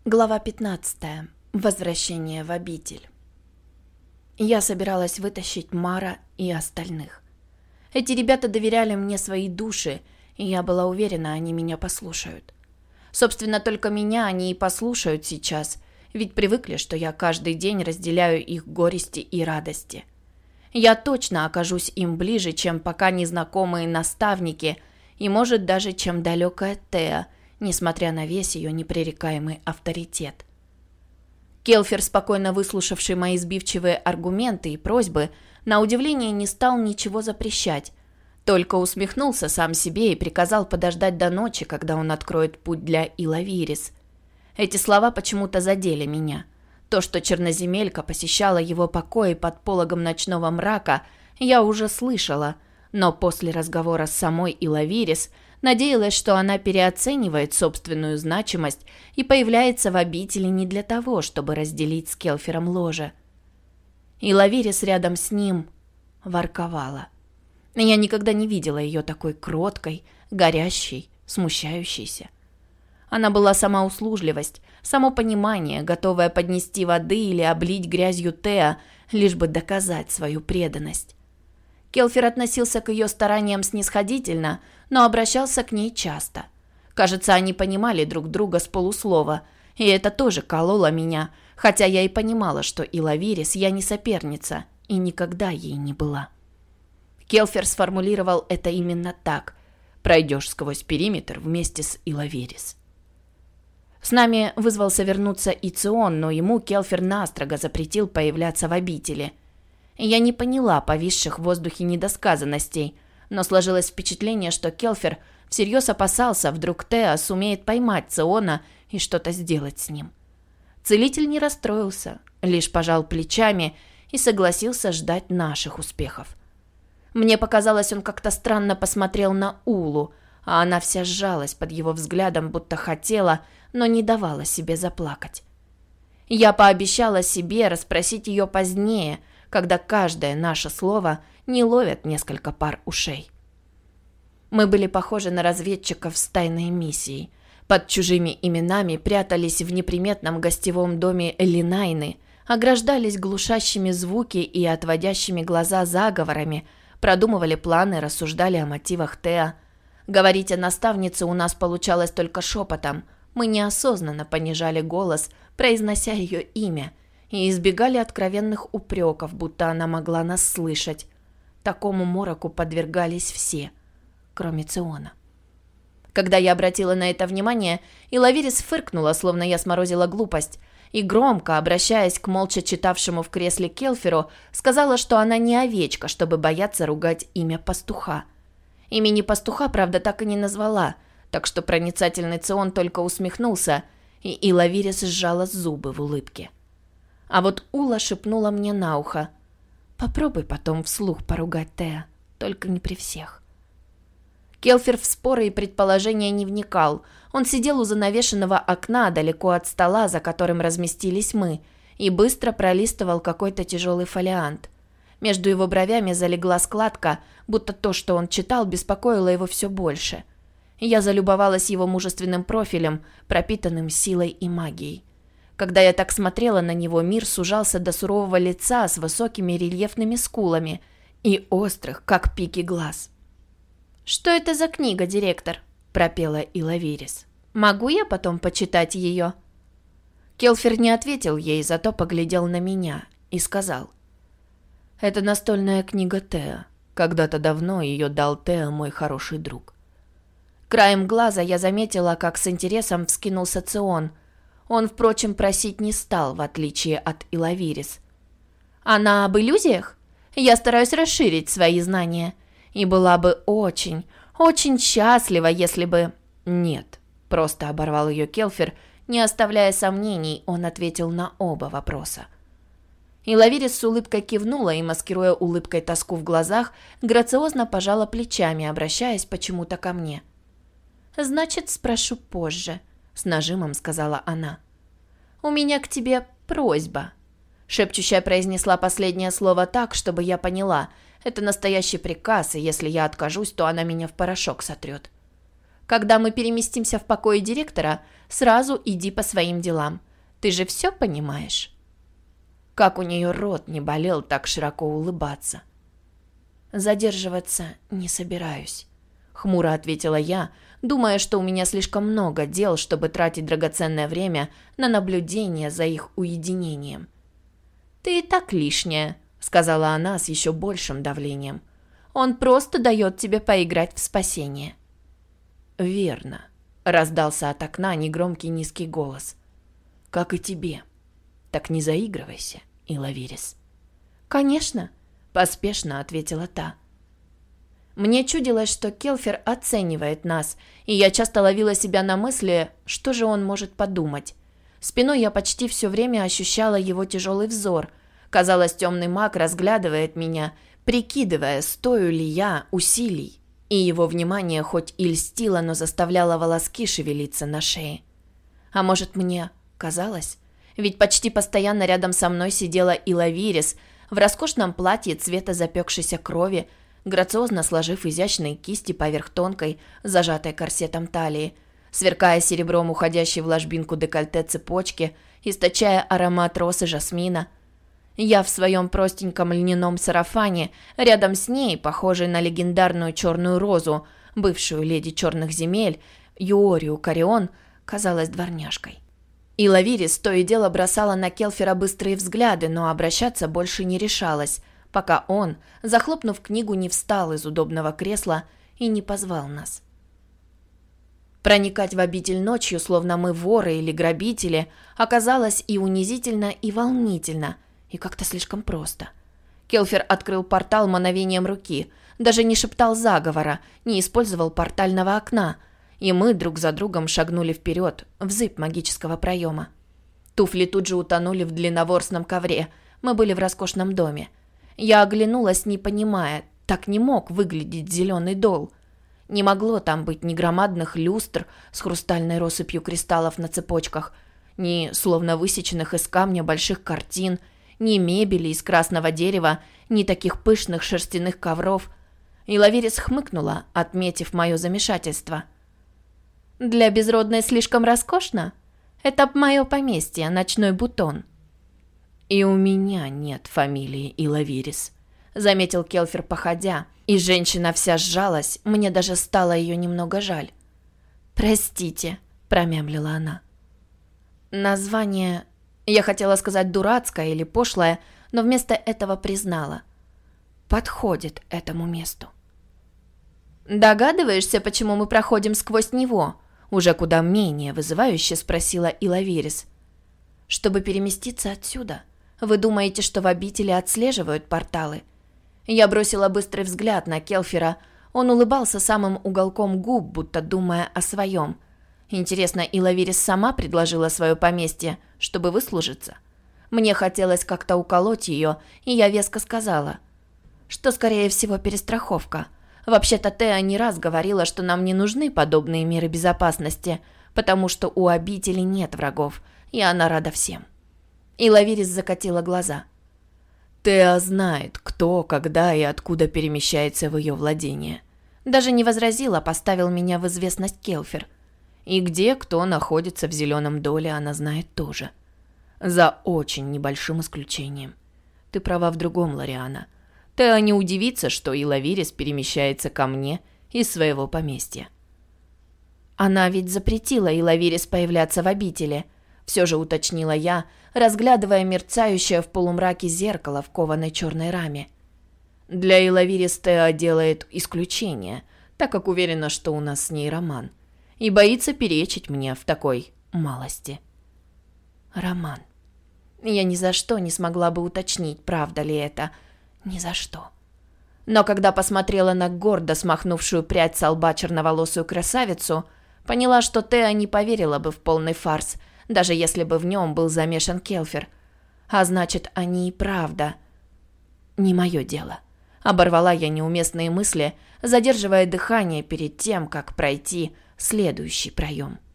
Глава 15. Возвращение в обитель. Я собиралась вытащить Мара и остальных. Эти ребята доверяли мне свои души, и я была уверена, они меня послушают. Собственно, только меня они и послушают сейчас, ведь привыкли, что я каждый день разделяю их горести и радости. Я точно окажусь им ближе, чем пока незнакомые наставники, и, может, даже чем далекая Теа, несмотря на весь ее непререкаемый авторитет. Келфер, спокойно выслушавший мои сбивчивые аргументы и просьбы, на удивление не стал ничего запрещать, только усмехнулся сам себе и приказал подождать до ночи, когда он откроет путь для Илавирис. Эти слова почему-то задели меня. То, что черноземелька посещала его покои под пологом ночного мрака, я уже слышала, но после разговора с самой Илавирис надеялась, что она переоценивает собственную значимость и появляется в обители не для того, чтобы разделить с Келфером ложе. Илавирис рядом с ним ворковала. Я никогда не видела ее такой кроткой, горящей, смущающейся. Она была сама услужливость, само понимание, готовая поднести воды или облить грязью Теа, лишь бы доказать свою преданность. Келфер относился к ее стараниям снисходительно, но обращался к ней часто. Кажется, они понимали друг друга с полуслова, и это тоже кололо меня, хотя я и понимала, что Илавирис я не соперница и никогда ей не была. Келфер сформулировал это именно так: «Пройдешь сквозь периметр вместе с Илавирис». С нами вызвался вернуться Ицион, но ему Келфер настрого запретил появляться в обители. Я не поняла повисших в воздухе недосказанностей, но сложилось впечатление, что Келфер всерьез опасался, вдруг Теа сумеет поймать Циона и что-то сделать с ним. Целитель не расстроился, лишь пожал плечами и согласился ждать наших успехов. Мне показалось, он как-то странно посмотрел на Улу, а она вся сжалась под его взглядом, будто хотела, но не давала себе заплакать. Я пообещала себе расспросить ее позднее, когда каждое наше слово не ловит несколько пар ушей. Мы были похожи на разведчиков с тайной миссией. Под чужими именами прятались в неприметном гостевом доме Линайны, ограждались глушащими звуки и отводящими глаза заговорами, продумывали планы, рассуждали о мотивах Теа. Говорить о наставнице у нас получалось только шепотом. Мы неосознанно понижали голос, произнося ее имя, и избегали откровенных упреков, будто она могла нас слышать. Такому мороку подвергались все, кроме Циона. Когда я обратила на это внимание, Илавирис фыркнула, словно я сморозила глупость, и громко, обращаясь к молча читавшему в кресле Келферу, сказала, что она не овечка, чтобы бояться ругать имя пастуха. Имени пастуха, правда, так и не назвала, так что проницательный Цион только усмехнулся, и Илавирис сжала зубы в улыбке. А вот Ула шепнула мне на ухо: «Попробуй потом вслух поругать Теа, только не при всех». Келфер в споры и предположения не вникал. Он сидел у занавешенного окна, далеко от стола, за которым разместились мы, и быстро пролистывал какой-то тяжелый фолиант. Между его бровями залегла складка, будто то, что он читал, беспокоило его все больше. Я залюбовалась его мужественным профилем, пропитанным силой и магией. Когда я так смотрела на него, мир сужался до сурового лица с высокими рельефными скулами и острых, как пики, глаз. «Что это за книга, директор?» – пропела Илавирис. «Могу я потом почитать ее?» Келфер не ответил ей, зато поглядел на меня и сказал: «Это настольная книга Теа. Когда-то давно ее дал Теа мой хороший друг». Краем глаза я заметила, как с интересом вскинулся Цион. Он, впрочем, просить не стал, в отличие от Илавирис. «Она об иллюзиях? Я стараюсь расширить свои знания. И была бы очень, очень счастлива, если бы...» «Нет», — просто оборвал ее Келфер, не оставляя сомнений, он ответил на оба вопроса. Илавирис с улыбкой кивнула и, маскируя улыбкой тоску в глазах, грациозно пожала плечами, обращаясь почему-то ко мне. «Значит, спрошу позже», — с нажимом сказала она. «У меня к тебе просьба». Шепчущая произнесла последнее слово так, чтобы я поняла. Это настоящий приказ, и если я откажусь, то она меня в порошок сотрет. Когда мы переместимся в покои директора, сразу иди по своим делам. Ты же все понимаешь?» Как у нее рот не болел так широко улыбаться. «Задерживаться не собираюсь», — хмуро ответила я, думая, что у меня слишком много дел, чтобы тратить драгоценное время на наблюдение за их уединением. «Ты и так лишняя», — сказала она с еще большим давлением. «Он просто дает тебе поиграть в спасение». «Верно», — раздался от окна негромкий низкий голос. «Как и тебе. Так не заигрывайся, Илавирис». «Конечно», — поспешно ответила та. Мне чудилось, что Келфер оценивает нас, и я часто ловила себя на мысли, что же он может подумать. Спиной я почти все время ощущала его тяжелый взор. Казалось, темный маг разглядывает меня, прикидывая, стою ли я усилий. И его внимание хоть и льстило, но заставляло волоски шевелиться на шее. А может, мне казалось? Ведь почти постоянно рядом со мной сидела Илавирис в роскошном платье цвета запекшейся крови, грациозно сложив изящные кисти поверх тонкой, зажатой корсетом талии, сверкая серебром уходящей в ложбинку декольте цепочки, источая аромат роз и жасмина. Я в своем простеньком льняном сарафане, рядом с ней, похожей на легендарную черную розу, бывшую леди черных земель, Юорию Карион, казалась дворняжкой. Илавирис то и дело бросала на Келфера быстрые взгляды, но обращаться больше не решалась, пока он, захлопнув книгу, не встал из удобного кресла и не позвал нас. Проникать в обитель ночью, словно мы воры или грабители, оказалось и унизительно, и волнительно, и как-то слишком просто. Келфер открыл портал мановением руки, даже не шептал заговора, не использовал портального окна, и мы друг за другом шагнули вперед, в зыбь магического проема. Туфли тут же утонули в длинноворсном ковре, мы были в роскошном доме. Я оглянулась, не понимая, так не мог выглядеть зеленый дол. Не могло там быть ни громадных люстр с хрустальной россыпью кристаллов на цепочках, ни словно высеченных из камня больших картин, ни мебели из красного дерева, ни таких пышных шерстяных ковров. Илавирис хмыкнула, отметив мое замешательство. «Для безродной слишком роскошно? Это мое поместье, ночной бутон». «И у меня нет фамилии Илавирис», — заметил Келфер, походя, и женщина вся сжалась, мне даже стало ее немного жаль. «Простите», — промямлила она. Название, я хотела сказать дурацкое или пошлое, но вместо этого признала. Подходит этому месту. «Догадываешься, почему мы проходим сквозь него?» Уже куда менее вызывающе спросила Илавирис. «Чтобы переместиться отсюда. Вы думаете, что в обители отслеживают порталы?» Я бросила быстрый взгляд на Келфера. Он улыбался самым уголком губ, будто думая о своем. Интересно, Илавирис сама предложила свое поместье, чтобы выслужиться? Мне хотелось как-то уколоть ее, и я веско сказала, что, скорее всего, перестраховка. Вообще-то Теа не раз говорила, что нам не нужны подобные меры безопасности, потому что у обители нет врагов, и она рада всем. Илавирис закатила глаза. Теа знает, кто, когда и откуда перемещается в ее владение. Даже не возразила, поставил меня в известность Келфер. И где кто находится в зеленом доле, она знает тоже. За очень небольшим исключением. Ты права в другом, Лориана. Теа не удивится, что Илавирис перемещается ко мне из своего поместья. Она ведь запретила Илавирис появляться в обители, все же уточнила я, разглядывая мерцающее в полумраке зеркало в кованой черной раме. Для Илавирис Теа делает исключение, так как уверена, что у нас с ней роман, и боится перечить мне в такой малости. Роман. Я ни за что не смогла бы уточнить, правда ли это. Ни за что. Но когда посмотрела на гордо смахнувшую прядь со лба черноволосую красавицу, поняла, что Теа не поверила бы в полный фарс, даже если бы в нем был замешан Келфер. А значит, они и правда. Не мое дело. Оборвала я неуместные мысли, задерживая дыхание перед тем, как пройти следующий проем.